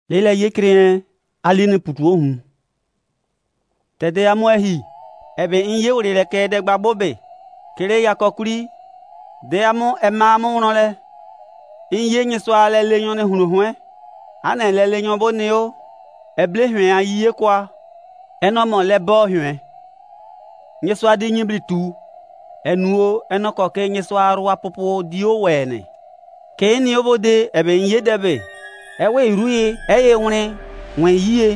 Lele ye krien aline putu ohun. Tede amoehi ebe inye urele ke de gbabobe. Kere yakokuri de amo ema amo ronle. Inye nyeswa le lenyon ne hunuhwe. Ane le lenyon boneo. Eble hwen ayiye kwa. Enomo le bo hwen. Nyeswa di nyibli tu. Enuo enoko ke nyeswa arwa popo dio wene. Ke ni obode ebe inye debe. Ewe iruye eye wune wen yiye.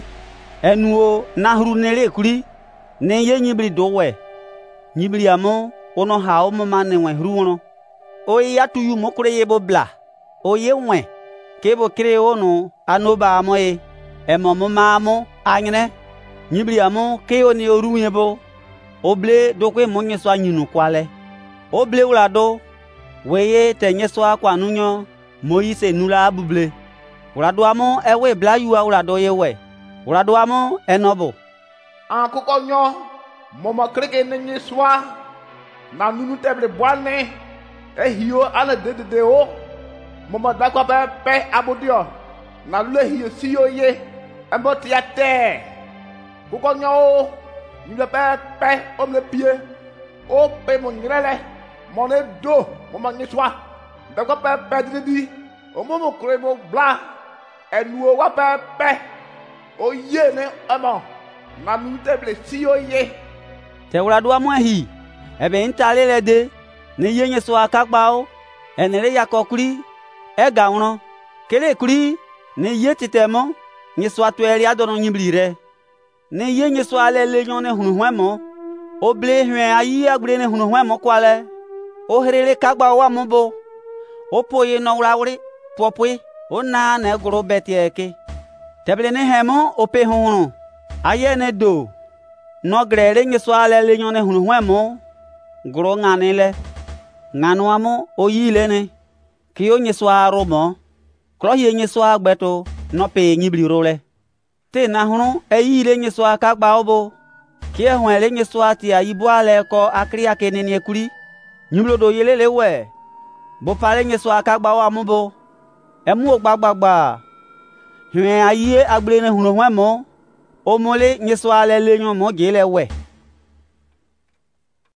Enuo nahru nele kuri. Ne ye nyibli dowe. Nyibli amo ono hao mama ne wen hruwono. Oye yatu yu mokure yebo bla. Oye wen. Kebo kire ono anoba amoe. Emo mama amo anyne. Nyibli amo ke oni oru yebo. Oble dokwe mo nyeswa nyinu kwale. Oble ulado. Weye te nyeswa kwa nunyo. Moise nula abuble. Ulado amo ewe bla yuwa ulado yewe. Ulado amo enobo. Akoko nyo. Momo kreke ne nyeswa. Na nunu teble bwane. Ehio ane de o. Momo dakwa pe abodio. Na lule hiyo siyo ye. Embo tiate. Koko nyo. Nile pe omle pie. O pe mon ngrele. Mone do. Momo nyeswa. Dakwa pe di. O momo krebo bla. Enuo wa pe. O ye ne emo. Na nunu teble siyo ye. Te ulado amoehi. Ebe intale lede. Ne ye nyeswa akagbao. Enere yakokuri. Ega uno. Kele kuri. Ne ye titemo. Nyeswa tueri adono nyiblire. Ne ye nyeswa le lenyon ne hunuhwemo. Oble hwen ayi agbre ne hunuhwemo kwale. O herele kagba wa mobo. O poye no ulawri. Popwe. O na ne gro betieke. Teble ne hemo ope hunu. Aye ne do. No grele nyeswa le lenyon ne hunuhwemo. Gro nganile. Nganu amo oyile ne. Kiyo nyeswa romo. Klo ye nyeswa agbeto. No pe nyibli role. Te na hunu eyile nyeswa kagba obo. Kie hwenle nyeswa ti ayibwa le ko akri akene ni ekuri. Nyiblodo yelele we. Bo pale nyeswa kagba wa mubo. Emu ogbagba. Hwen aye agble ne hunuhwemo. Omole nyeswa le lenyon mo gele we.